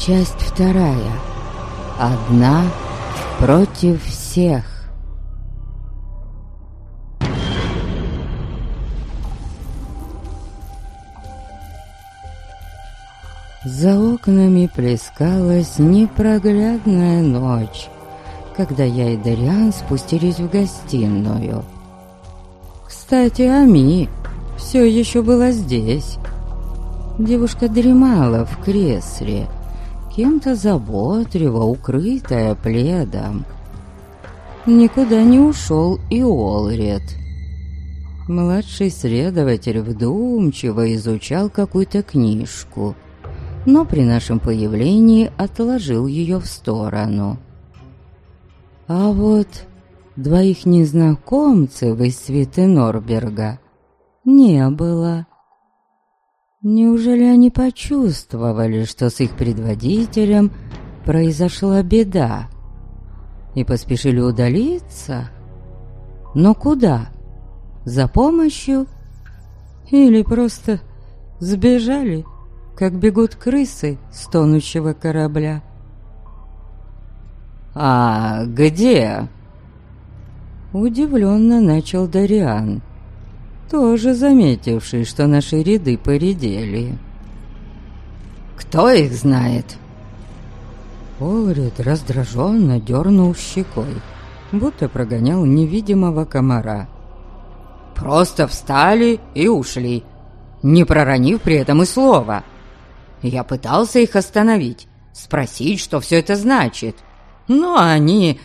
Часть вторая. Одна против всех. За окнами плескалась непроглядная ночь, когда я и Дариан спустились в гостиную. Кстати, Ами все еще была здесь. Девушка дремала в кресле, кем-то заботливо укрытая пледом. Никуда не ушел и Олред. Младший следователь вдумчиво изучал какую-то книжку, но при нашем появлении отложил ее в сторону. А вот двоих незнакомцев из свиты Норберга не было. Неужели они почувствовали, что с их предводителем произошла беда, и поспешили удалиться? Но куда? За помощью? Или просто сбежали, как бегут крысы с тонущего корабля? «А где?» Удивленно начал Дариан, тоже заметивший, что наши ряды поредели. «Кто их знает?» Олред раздраженно дернул щекой, будто прогонял невидимого комара. «Просто встали и ушли, не проронив при этом и слова. Я пытался их остановить, спросить, что все это значит, но они...»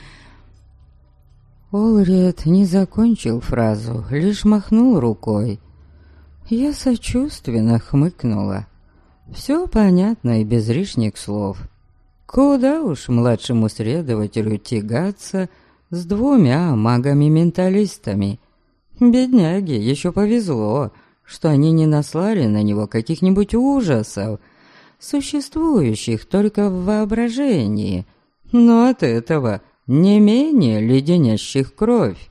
Олред не закончил фразу, лишь махнул рукой. Я сочувственно хмыкнула. Все понятно и без лишних слов. Куда уж младшему следователю тягаться с двумя магами-менталистами. Бедняге еще повезло, что они не наслали на него каких-нибудь ужасов, существующих только в воображении, но от этого не менее леденящих кровь.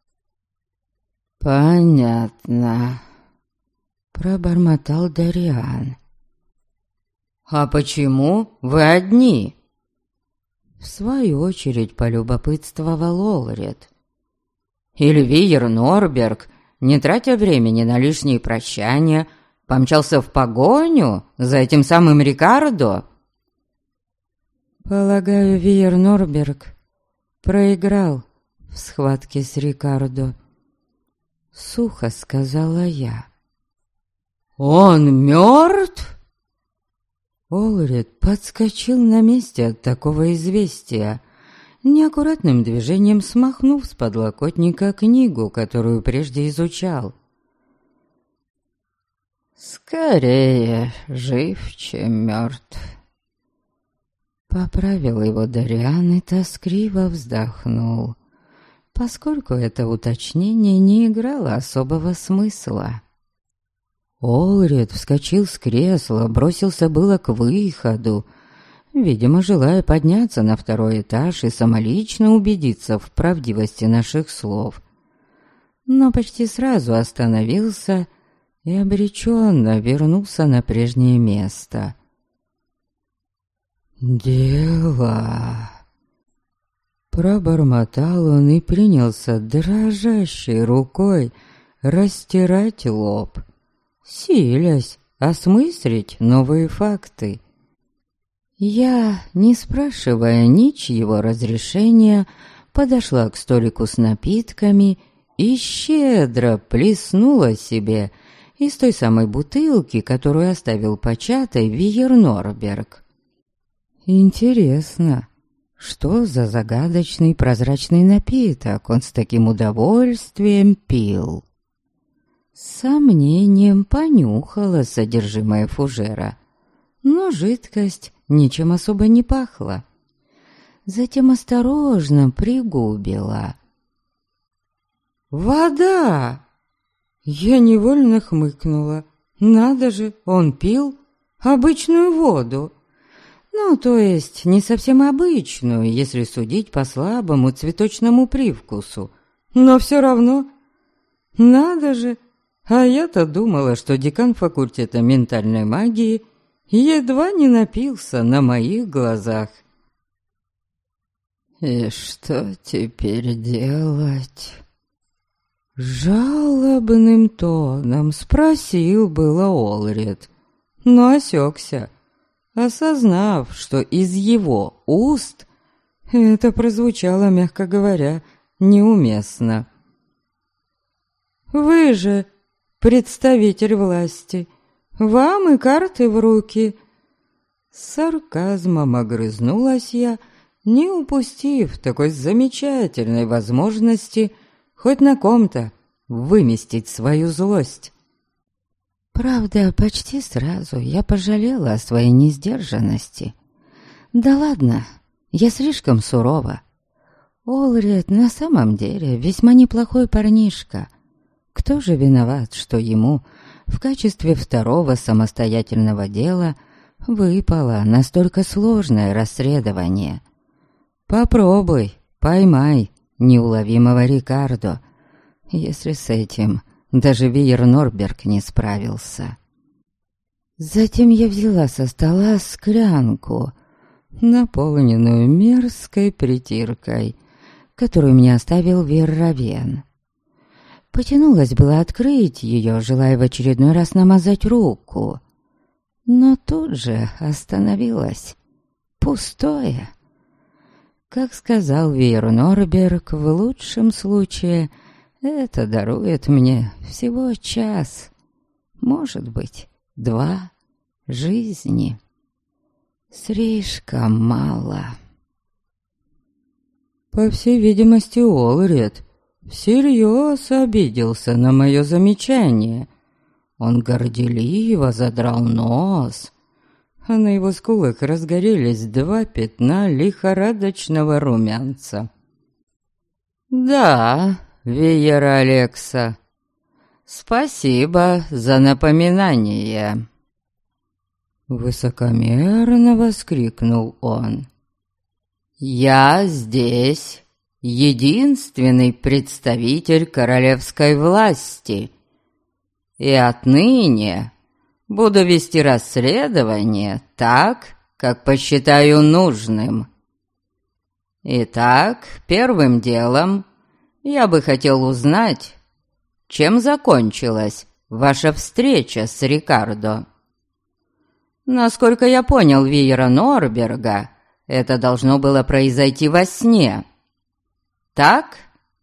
«Понятно», — пробормотал Дариан. «А почему вы одни?» В свою очередь полюбопытствовал Олред. «Или Виер Норберг, не тратя времени на лишние прощания, помчался в погоню за этим самым Рикардо?» «Полагаю, Виер Норберг проиграл в схватке с Рикардо», — сухо сказала я. «Он мертв?» Олред подскочил на месте от такого известия, неаккуратным движением смахнув с подлокотника книгу, которую прежде изучал. «Скорее жив, чем мертв», — поправил его Дариан и тоскливо вздохнул, поскольку это уточнение не играло особого смысла. Олред вскочил с кресла, бросился было к выходу, видимо, желая подняться на второй этаж и самолично убедиться в правдивости наших слов. Но почти сразу остановился и обреченно вернулся на прежнее место. «Дело...» Пробормотал он и принялся дрожащей рукой растирать лоб, силясь осмыслить новые факты. Я, не спрашивая ничьего разрешения, подошла к столику с напитками и щедро плеснула себе из той самой бутылки, которую оставил початой Виер Норберг. Интересно, что за загадочный прозрачный напиток он с таким удовольствием пил? С сомнением понюхала содержимое фужера, но жидкость ничем особо не пахла. Затем осторожно пригубила. «Вода!» Я невольно хмыкнула. «Надо же, он пил обычную воду. Ну, то есть, не совсем обычную, если судить по слабому цветочному привкусу. Но все равно, надо же, а я-то думала, что декан факультета ментальной магии едва не напился на моих глазах. «И что теперь делать?» Жалобным тоном спросил было Олред, но осекся, осознав, что из его уст это прозвучало, мягко говоря, неуместно. «Вы же представитель власти, вам и карты в руки!» С сарказмом огрызнулась я, не упустив такой замечательной возможности хоть на ком-то выместить свою злость. Правда, почти сразу я пожалела о своей несдержанности. Да ладно, я слишком сурова. Олред на самом деле весьма неплохой парнишка. Кто же виноват, что ему в качестве второго самостоятельного дела выпало настолько сложное расследование? Попробуй, поймай неуловимого Рикардо, если с этим даже Виер Норберг не справился. Затем я взяла со стола склянку, наполненную мерзкой притиркой, которую мне оставил Верравен. Потянулась было открыть ее, желая в очередной раз намазать руку, но тут же остановилась. Пустое. Как сказал Виер Норберг, в лучшем случае это дарует мне всего час, может быть, 2 жизни. Слишком мало. По всей видимости, Олред всерьез обиделся на мое замечание. Он горделиво задрал нос, а на его скулах разгорелись 2 пятна лихорадочного румянца. «Да, Виер Алекса, спасибо за напоминание!» Высокомерно воскликнул он. «Я здесь единственный представитель королевской власти, и отныне буду вести расследование так, как посчитаю нужным. Итак, первым делом я бы хотел узнать, чем закончилась ваша встреча с Рикардо. Насколько я понял Виера Норберга, это должно было произойти во сне. Так?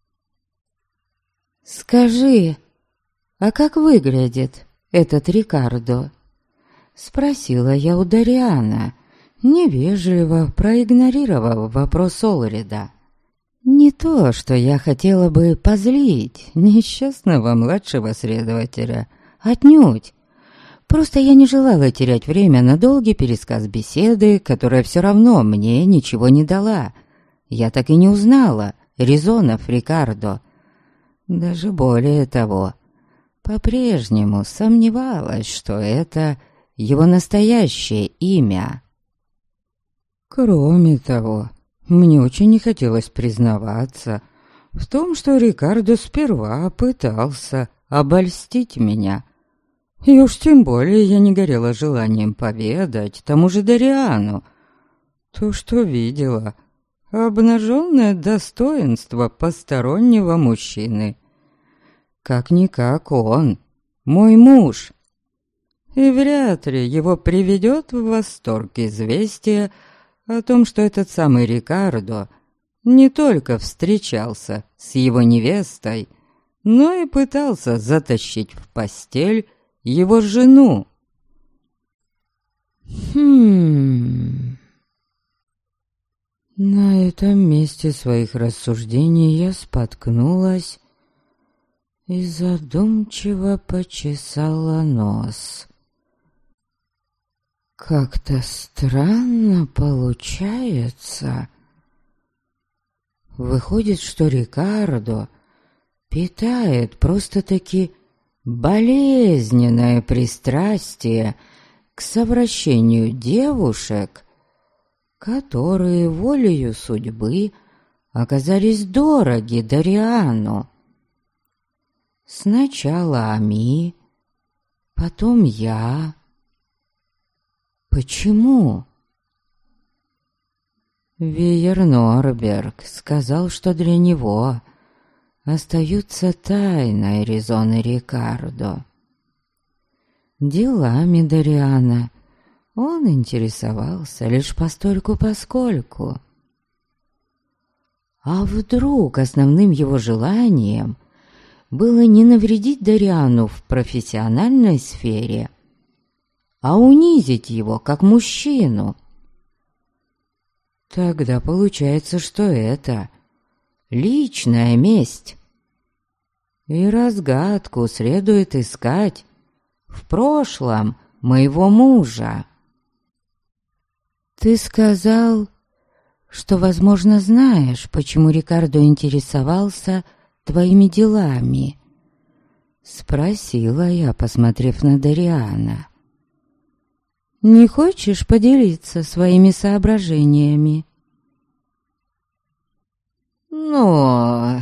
«Скажи, а как выглядит этот Рикардо?» Спросила я у Дариана, невежливо проигнорировав вопрос Олрида. Не то, что я хотела бы позлить несчастного младшего следователя, отнюдь. Просто я не желала терять время на долгий пересказ беседы, которая все равно мне ничего не дала. Я так и не узнала резонов Рикардо. Даже более того, по-прежнему сомневалась, что это его настоящее имя. Кроме того, мне очень не хотелось признаваться в том, что Рикардо сперва пытался обольстить меня. И уж тем более я не горела желанием поведать тому же Дариану то, что видела, обнаженное достоинство постороннего мужчины. Как-никак он, мой муж, и вряд ли его приведет в восторг известие о том, что этот самый Рикардо не только встречался с его невестой, но и пытался затащить в постель его жену. На этом месте своих рассуждений я споткнулась и задумчиво почесала нос. Как-то странно получается. Выходит, что Рикардо питает просто-таки болезненное пристрастие к совращению девушек, которые волею судьбы оказались дороги Дариану. Сначала Ами, потом я. Почему? Виер Норберг сказал, что для него остаются тайной резоны Рикардо. Делами Дориана он интересовался лишь постольку-поскольку. А вдруг основным его желанием было не навредить Дориану в профессиональной сфере, а унизить его как мужчину? Тогда получается, что это личная месть. И разгадку следует искать в прошлом моего мужа. Ты сказал, что, возможно, знаешь, почему Рикардо интересовался твоими делами. Спросила я, посмотрев на Дориана. Не хочешь поделиться своими соображениями? Но...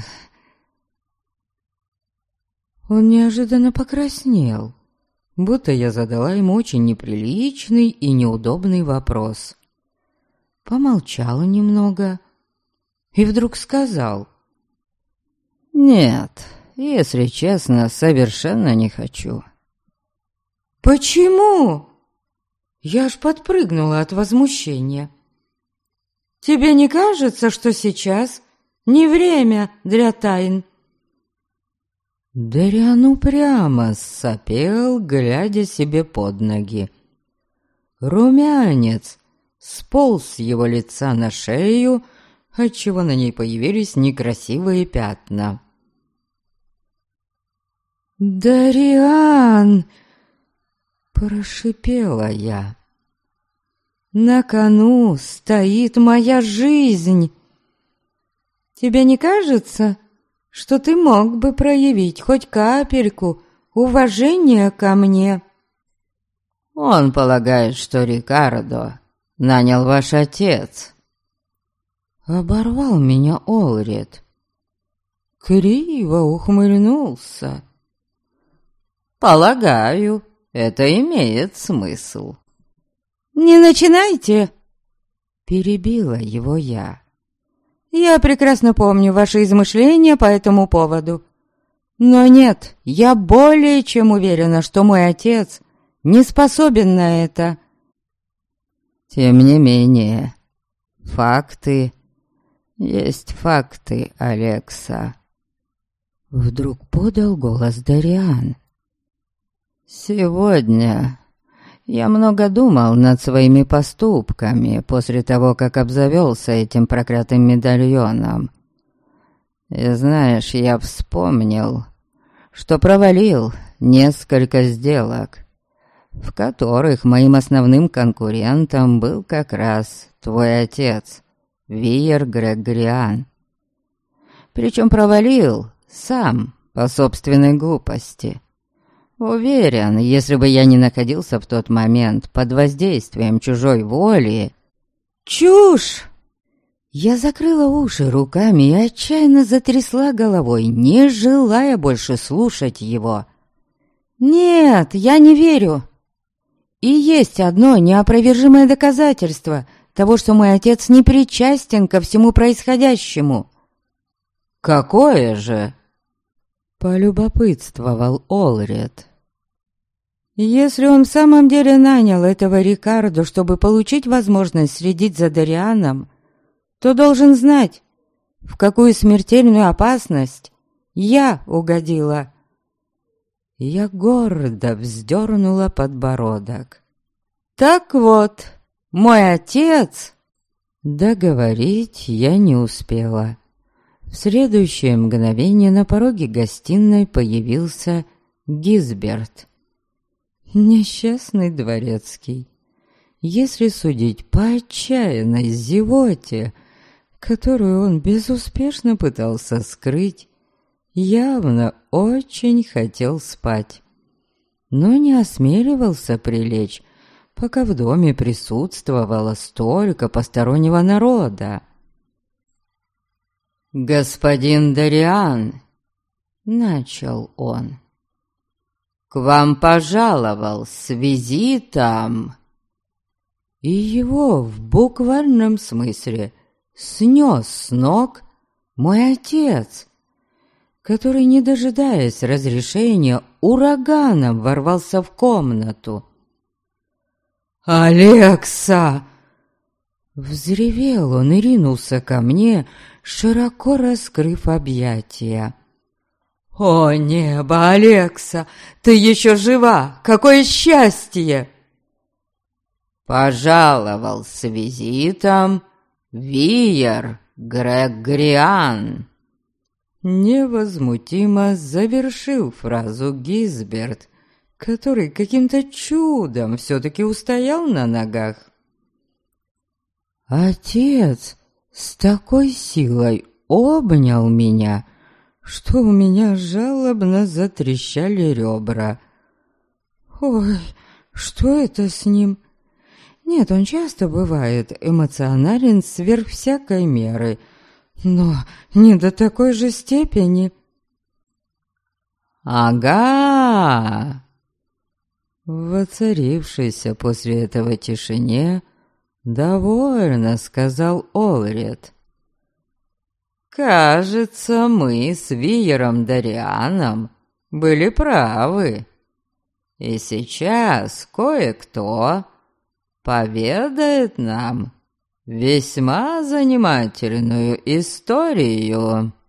Он неожиданно покраснел, будто я задала ему очень неприличный и неудобный вопрос. Помолчал немного и вдруг сказал: «Нет, если честно, совершенно не хочу». «Почему?» Я аж подпрыгнула от возмущения. «Тебе не кажется, что сейчас не время для тайн?» Дориан упрямо сопел, глядя себе под ноги. Румянец сполз с его лица на шею, отчего на ней появились некрасивые пятна. «Дориан!» — прошипела я. «На кону стоит моя жизнь. Тебе не кажется, что ты мог бы проявить хоть капельку уважения ко мне?» «Он полагает, что Рикардо нанял ваш отец». Оборвал меня Олред. Криво ухмыльнулся. «Полагаю, это имеет смысл». «Не начинайте!» — перебила его я. «Я прекрасно помню ваши измышления по этому поводу. Но нет, я более чем уверена, что мой отец не способен на это». «Тем не менее, факты есть факты, Алекса». Вдруг подал голос Дориан. «Сегодня я много думал над своими поступками после того, как обзавелся этим проклятым медальоном. И знаешь, я вспомнил, что провалил несколько сделок, в которых моим основным конкурентом был как раз твой отец, Виер Грегориан. Причем провалил сам по собственной глупости. Уверен, если бы я не находился в тот момент под воздействием чужой воли... Чушь! Я закрыла уши руками и отчаянно затрясла головой, не желая больше слушать его. Нет, я не верю. И есть одно неопровержимое доказательство того, что мой отец не причастен ко всему происходящему. «Какое же?» — полюбопытствовал Олред. «Если он в самом деле нанял этого Рикардо, чтобы получить возможность следить за Дорианом, то должен знать, в какую смертельную опасность я угодила». Я гордо вздернула подбородок. «Так вот, мой отец...» Договорить я не успела. В следующее мгновение на пороге гостиной появился Гизберт. Несчастный дворецкий. Если судить по отчаянной зевоте, которую он безуспешно пытался скрыть, явно очень хотел спать, но не осмеливался прилечь, пока в доме присутствовало столько постороннего народа. «Господин Дориан», — начал он, — «к вам пожаловал с визитом». и его в буквальном смысле снес с ног мой отец, который, не дожидаясь разрешения, ураганом ворвался в комнату. «Алекса!» Взревел он и ринулся ко мне, широко раскрыв объятия. «О небо, Алекса, ты еще жива! Какое счастье!» Пожаловал с визитом Виер Грегориан. Невозмутимо завершил фразу Гизберт, который каким-то чудом все-таки устоял на ногах. Отец с такой силой обнял меня, что у меня жалобно затрещали ребра. Ой, что это с ним? Нет, он часто бывает эмоционален сверх всякой меры, но не до такой же степени. «Ага!» В воцарившейся после этого тишине довольно сказал Олред. «Кажется, мы с Виером Дарианом были правы. И сейчас кое-кто поведает нам весьма занимательную историю».